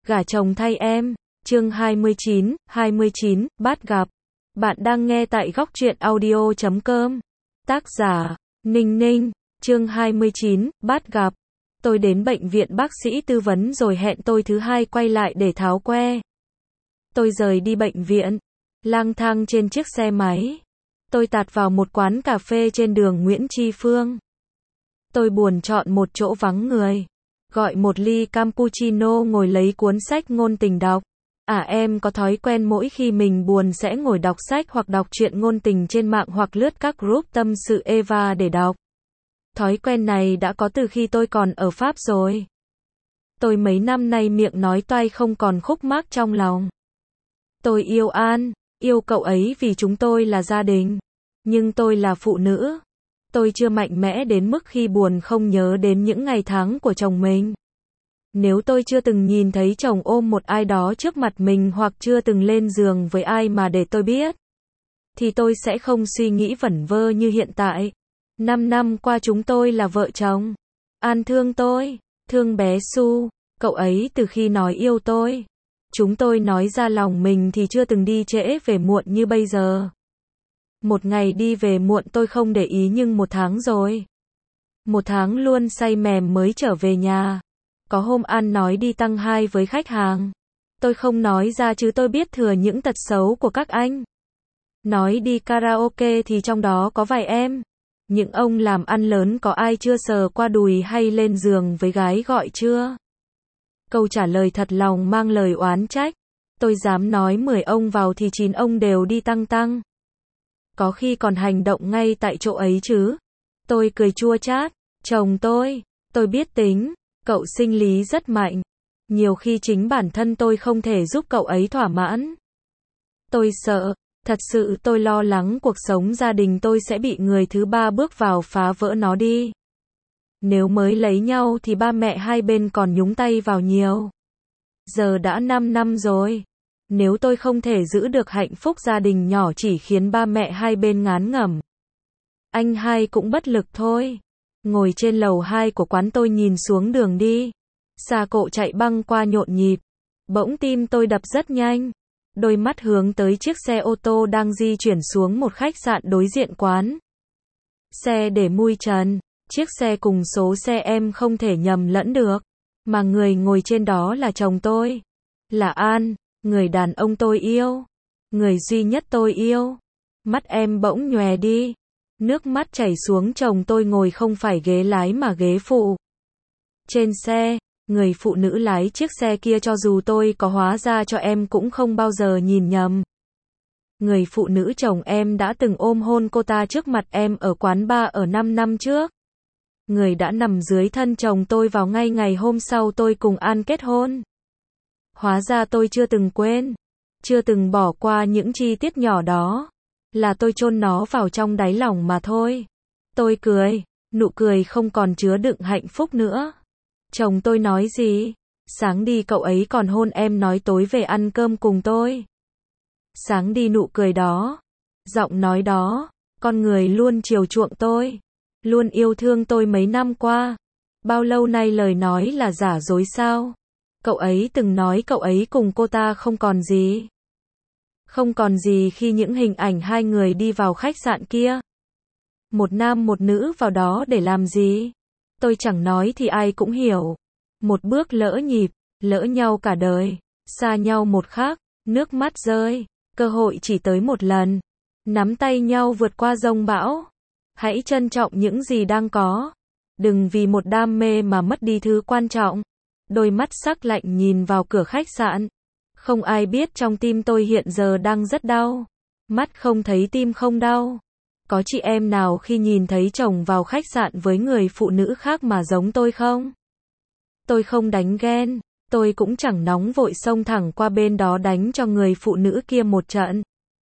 Gả chồng thay em. Chương 29, bắt gặp. Bạn đang nghe tại góc truyện audio.com. Tác giả, Ninh Ninh. Chương 29, bắt gặp. Tôi đến bệnh viện bác sĩ tư vấn rồi hẹn tôi thứ hai quay lại để tháo que. Tôi rời đi bệnh viện, lang thang trên chiếc xe máy. Tôi tạt vào một quán cà phê trên đường Nguyễn Tri Phương. Tôi buồn chọn một chỗ vắng người. Gọi một ly cappuccino ngồi lấy cuốn sách ngôn tình đọc. Em có thói quen mỗi khi mình buồn sẽ ngồi đọc sách hoặc đọc truyện ngôn tình trên mạng hoặc lướt các group tâm sự Eva để đọc. Thói quen này đã có từ khi tôi còn ở Pháp rồi. Tôi mấy năm nay miệng nói toay không còn khúc mắc trong lòng. Tôi yêu An, yêu cậu ấy vì chúng tôi là gia đình. Nhưng tôi là phụ nữ. Tôi chưa mạnh mẽ đến mức khi buồn không nhớ đến những ngày tháng của chồng mình. Nếu tôi chưa từng nhìn thấy chồng ôm một ai đó trước mặt mình hoặc chưa từng lên giường với ai mà để tôi biết, thì tôi sẽ không suy nghĩ vẩn vơ như hiện tại. 5 năm qua chúng tôi là vợ chồng. An thương tôi, thương bé Su, cậu ấy từ khi nói yêu tôi. Chúng tôi nói ra lòng mình thì chưa từng đi trễ về muộn như bây giờ. Một ngày đi về muộn tôi không để ý nhưng 1 tháng rồi. 1 tháng luôn say mềm mới trở về nhà. Có hôm An nói đi tăng 2 với khách hàng. Tôi không nói ra chứ tôi biết thừa những tật xấu của các anh. Nói đi karaoke thì trong đó có vài em. Những ông làm ăn lớn có ai chưa sờ qua đùi hay lên giường với gái gọi chưa? Câu trả lời thật lòng mang lời oán trách. Tôi dám nói 10 ông vào thì 9 ông đều đi tăng. Có khi còn hành động ngay tại chỗ ấy chứ. Tôi cười chua chát. Chồng tôi biết tính. Cậu sinh lý rất mạnh. Nhiều khi chính bản thân tôi không thể giúp cậu ấy thỏa mãn. Tôi sợ. Thật sự tôi lo lắng cuộc sống gia đình tôi sẽ bị người thứ ba bước vào phá vỡ nó đi. Nếu mới lấy nhau thì ba mẹ hai bên còn nhúng tay vào nhiều. Giờ đã 5 năm rồi. Nếu tôi không thể giữ được hạnh phúc gia đình nhỏ chỉ khiến ba mẹ hai bên ngán ngẩm. Anh hai cũng bất lực thôi. Ngồi trên lầu 2 của quán tôi nhìn xuống đường đi. Xa cộ chạy băng qua nhộn nhịp. Bỗng tim tôi đập rất nhanh. Đôi mắt hướng tới chiếc xe ô tô đang di chuyển xuống một khách sạn đối diện quán. Xe để mui trần. Chiếc xe cùng số xe em không thể nhầm lẫn được. Mà người ngồi trên đó là chồng tôi. Là An, người đàn ông tôi yêu. Người duy nhất tôi yêu. Mắt em bỗng nhòe đi. Nước mắt chảy xuống. Chồng tôi ngồi không phải ghế lái mà ghế phụ. Trên xe, người phụ nữ lái chiếc xe kia cho dù tôi có hóa ra cho em cũng không bao giờ nhìn nhầm. Người phụ nữ chồng em đã từng ôm hôn cô ta trước mặt em ở quán bar ở 5 năm trước. Người đã nằm dưới thân chồng tôi vào ngay ngày hôm sau tôi cùng An kết hôn. Hóa ra tôi chưa từng quên. Chưa từng bỏ qua những chi tiết nhỏ đó. Là tôi chôn nó vào trong đáy lòng mà thôi. Tôi cười. Nụ cười không còn chứa đựng hạnh phúc nữa. Chồng tôi nói gì? Sáng đi cậu ấy còn hôn em nói tối về ăn cơm cùng tôi. Sáng đi nụ cười đó. Giọng nói đó. Con người luôn chiều chuộng tôi. Luôn yêu thương tôi mấy năm qua. Bao lâu nay lời nói là giả dối sao? Cậu ấy từng nói cậu ấy cùng cô ta không còn gì. Không còn gì khi những hình ảnh hai người đi vào khách sạn kia. Một nam một nữ vào đó để làm gì? Tôi chẳng nói thì ai cũng hiểu. Một bước lỡ nhịp, lỡ nhau cả đời, xa nhau một khắc, nước mắt rơi, cơ hội chỉ tới một lần. Nắm tay nhau vượt qua dông bão. Hãy trân trọng những gì đang có. Đừng vì một đam mê mà mất đi thứ quan trọng. Đôi mắt sắc lạnh nhìn vào cửa khách sạn. Không ai biết trong tim tôi hiện giờ đang rất đau. Mắt không thấy tim không đau. Có chị em nào khi nhìn thấy chồng vào khách sạn với người phụ nữ khác mà giống tôi không? Tôi không đánh ghen. Tôi cũng chẳng nóng vội xông thẳng qua bên đó đánh cho người phụ nữ kia một trận.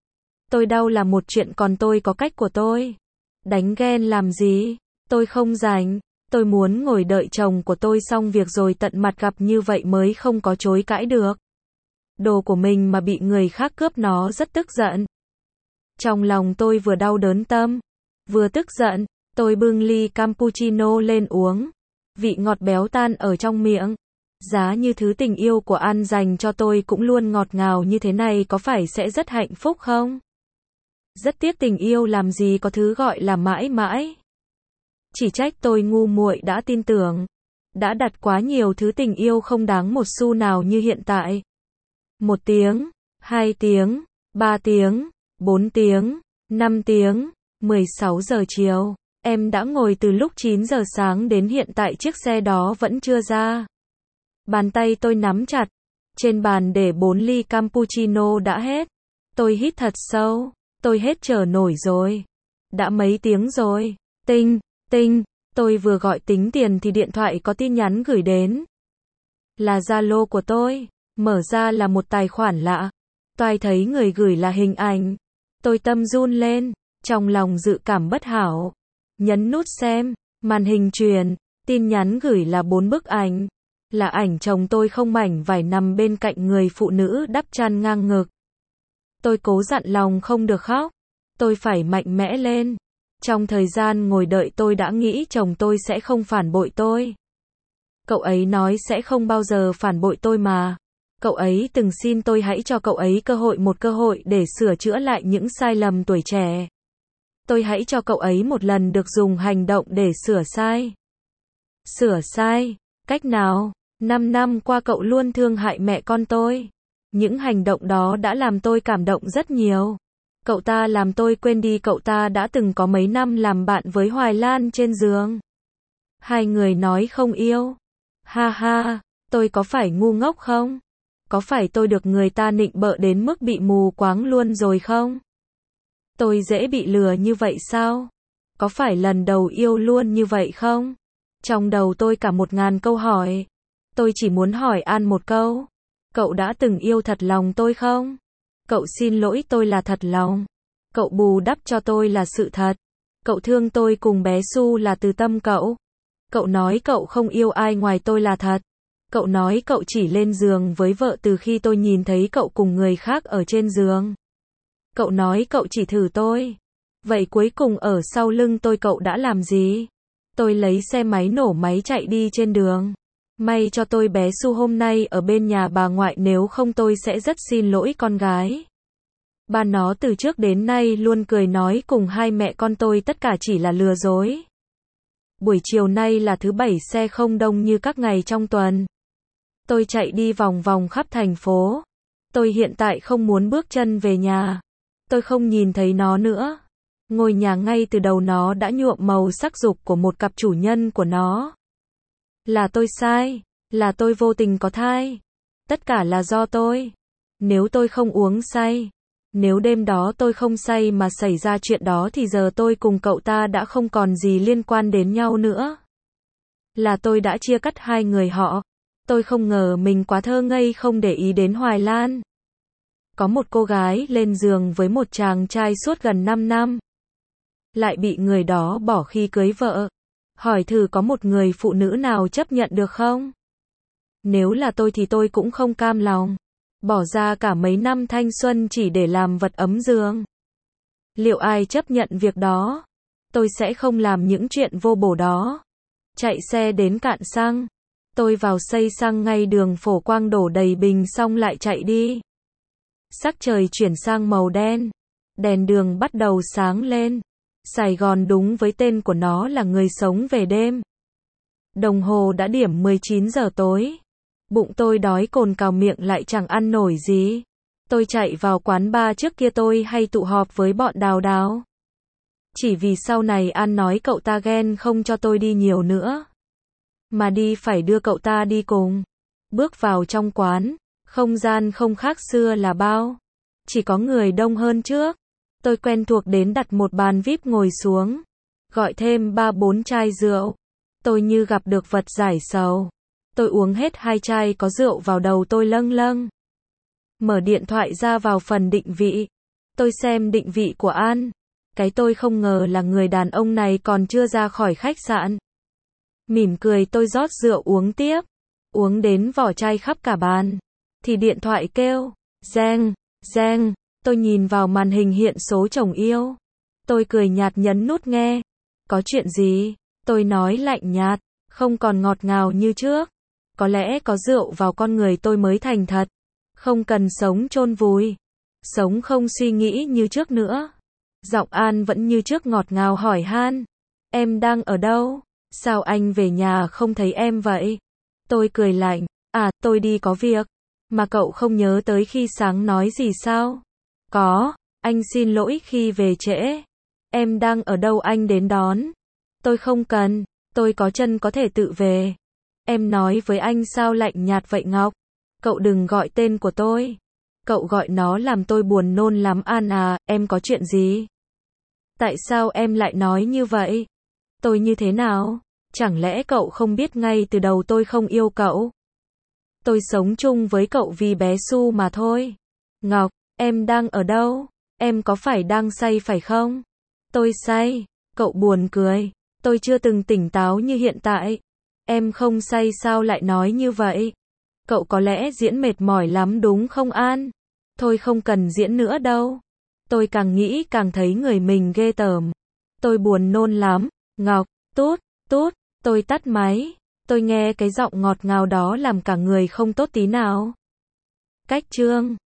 Tôi đau là một chuyện còn tôi có cách của tôi. Đánh ghen làm gì? Tôi không rảnh. Tôi muốn ngồi đợi chồng của tôi xong việc rồi tận mặt gặp như vậy mới không có chối cãi được. Đồ của mình mà bị người khác cướp nó rất tức giận. Trong lòng tôi vừa đau đớn tâm, vừa tức giận. Tôi bưng ly cappuccino lên uống. Vị ngọt béo tan ở trong miệng. Giá như thứ tình yêu của An dành cho tôi cũng luôn ngọt ngào như thế này có phải sẽ rất hạnh phúc không? Rất tiếc tình yêu làm gì có thứ gọi là mãi mãi. Chỉ trách tôi ngu muội đã tin tưởng. Đã đặt quá nhiều thứ tình yêu không đáng một xu nào như hiện tại. 1 tiếng, 2 tiếng, 3 tiếng, 4 tiếng, 5 tiếng, 16 giờ chiều. Em đã ngồi từ lúc 9 giờ sáng đến hiện tại chiếc xe đó vẫn chưa ra. Bàn tay tôi nắm chặt. Trên bàn để 4 ly cappuccino đã hết. Tôi hít thật sâu. Tôi hết chờ nổi rồi. Đã mấy tiếng rồi. Tinh, tinh. Tôi vừa gọi tính tiền thì điện thoại có tin nhắn gửi đến. Là Zalo của tôi. Mở ra là một tài khoản lạ. Toài thấy người gửi là hình ảnh. Tôi tâm run lên. Trong lòng dự cảm bất hảo. Nhấn nút xem. Màn hình truyền. Tin nhắn gửi là 4 bức ảnh. Là ảnh chồng tôi không mảnh vải nằm bên cạnh người phụ nữ đắp chăn ngang ngực. Tôi cố dặn lòng không được khóc. Tôi phải mạnh mẽ lên. Trong thời gian ngồi đợi tôi đã nghĩ chồng tôi sẽ không phản bội tôi. Cậu ấy nói sẽ không bao giờ phản bội tôi mà. Cậu ấy từng xin tôi hãy cho cậu ấy một cơ hội để sửa chữa lại những sai lầm tuổi trẻ. Tôi hãy cho cậu ấy một lần được dùng hành động để sửa sai. Sửa sai? Cách nào? 5 năm qua cậu luôn thương hại mẹ con tôi. Những hành động đó đã làm tôi cảm động rất nhiều. Cậu ta làm tôi quên đi cậu ta đã từng có mấy năm làm bạn với Hoài Lan trên giường. Hai người nói không yêu. Ha ha, tôi có phải ngu ngốc không? Có phải tôi được người ta nịnh bợ đến mức bị mù quáng luôn rồi không? Tôi dễ bị lừa như vậy sao? Có phải lần đầu yêu luôn như vậy không? Trong đầu tôi cả 1000 câu hỏi. Tôi chỉ muốn hỏi An một câu. Cậu đã từng yêu thật lòng tôi không? Cậu xin lỗi tôi là thật lòng. Cậu bù đắp cho tôi là sự thật. Cậu thương tôi cùng bé Su là từ tâm cậu. Cậu nói cậu không yêu ai ngoài tôi là thật. Cậu nói cậu chỉ lên giường với vợ từ khi tôi nhìn thấy cậu cùng người khác ở trên giường. Cậu nói cậu chỉ thử tôi. Vậy cuối cùng ở sau lưng tôi cậu đã làm gì? Tôi lấy xe máy nổ máy chạy đi trên đường. May cho tôi bé Su hôm nay ở bên nhà bà ngoại, nếu không tôi sẽ rất xin lỗi con gái. Ba nó từ trước đến nay luôn cười nói cùng hai mẹ con tôi tất cả chỉ là lừa dối. Buổi chiều nay là thứ Bảy, xe không đông như các ngày trong tuần. Tôi chạy đi vòng vòng khắp thành phố. Tôi hiện tại không muốn bước chân về nhà. Tôi không nhìn thấy nó nữa. Ngôi nhà ngay từ đầu nó đã nhuộm màu sắc dục của một cặp chủ nhân của nó. Là tôi sai, là tôi vô tình có thai. Tất cả là do tôi. Nếu tôi không uống say, nếu đêm đó tôi không say mà xảy ra chuyện đó thì giờ tôi cùng cậu ta đã không còn gì liên quan đến nhau nữa. Là tôi đã chia cắt hai người họ. Tôi không ngờ mình quá thơ ngây không để ý đến Hoài Lan. Có một cô gái lên giường với một chàng trai suốt gần 5 năm. Lại bị người đó bỏ khi cưới vợ. Hỏi thử có một người phụ nữ nào chấp nhận được không? Nếu là tôi thì tôi cũng không cam lòng. Bỏ ra cả mấy năm thanh xuân chỉ để làm vật ấm giường. Liệu ai chấp nhận việc đó? Tôi sẽ không làm những chuyện vô bổ đó. Chạy xe đến cạn xăng. Tôi vào xây xăng ngay đường Phổ Quang đổ đầy bình xong lại chạy đi. Sắc trời chuyển sang màu đen. Đèn đường bắt đầu sáng lên. Sài Gòn đúng với tên của nó là người sống về đêm. Đồng hồ đã điểm 19 giờ tối. Bụng tôi đói cồn cào, miệng lại chẳng ăn nổi gì. Tôi chạy vào quán bar trước kia tôi hay tụ họp với bọn Đào Đào. Chỉ vì sau này An nói cậu ta ghen không cho tôi đi nhiều nữa. Mà đi phải đưa cậu ta đi cùng. Bước vào trong quán, không gian không khác xưa là bao. Chỉ có người đông hơn trước. Tôi quen thuộc đến đặt một bàn VIP ngồi xuống. Gọi thêm 3-4 chai rượu. Tôi như gặp được vật giải sầu. Tôi uống hết 2 chai có rượu vào đầu tôi lâng lâng. Mở điện thoại ra vào phần định vị. Tôi xem định vị của An. Cái tôi không ngờ là người đàn ông này còn chưa ra khỏi khách sạn. Mỉm cười tôi rót rượu uống tiếp. Uống đến vỏ chai khắp cả bàn. Thì điện thoại kêu. Reng, reng. Tôi nhìn vào màn hình hiện số chồng yêu. Tôi cười nhạt nhấn nút nghe. Có chuyện gì? Tôi nói lạnh nhạt. Không còn ngọt ngào như trước. Có lẽ có rượu vào con người tôi mới thành thật. Không cần sống chôn vùi. Sống không suy nghĩ như trước nữa. Giọng An vẫn như trước ngọt ngào hỏi han. Em đang ở đâu? Sao anh về nhà không thấy em vậy? Tôi cười lạnh. À, tôi đi có việc. Mà cậu không nhớ tới khi sáng nói gì sao? Có, anh xin lỗi khi về trễ. Em đang ở đâu anh đến đón? Tôi không cần, tôi có chân có thể tự về. Em nói với anh sao lạnh nhạt vậy Ngọc? Cậu đừng gọi tên của tôi. Cậu gọi nó làm tôi buồn nôn lắm An à, em có chuyện gì? Tại sao em lại nói như vậy? Tôi như thế nào? Chẳng lẽ cậu không biết ngay từ đầu tôi không yêu cậu? Tôi sống chung với cậu vì bé Su mà thôi. Ngọc, em đang ở đâu? Em có phải đang say phải không? Tôi say. Cậu buồn cười. Tôi chưa từng tỉnh táo như hiện tại. Em không say sao lại nói như vậy? Cậu có lẽ diễn mệt mỏi lắm đúng không An? Thôi không cần diễn nữa đâu. Tôi càng nghĩ càng thấy người mình ghê tởm. Tôi buồn nôn lắm. Ngọc, tút, tút, tôi tắt máy. Tôi nghe cái giọng ngọt ngào đó làm cả người không tốt tí nào. Cách chương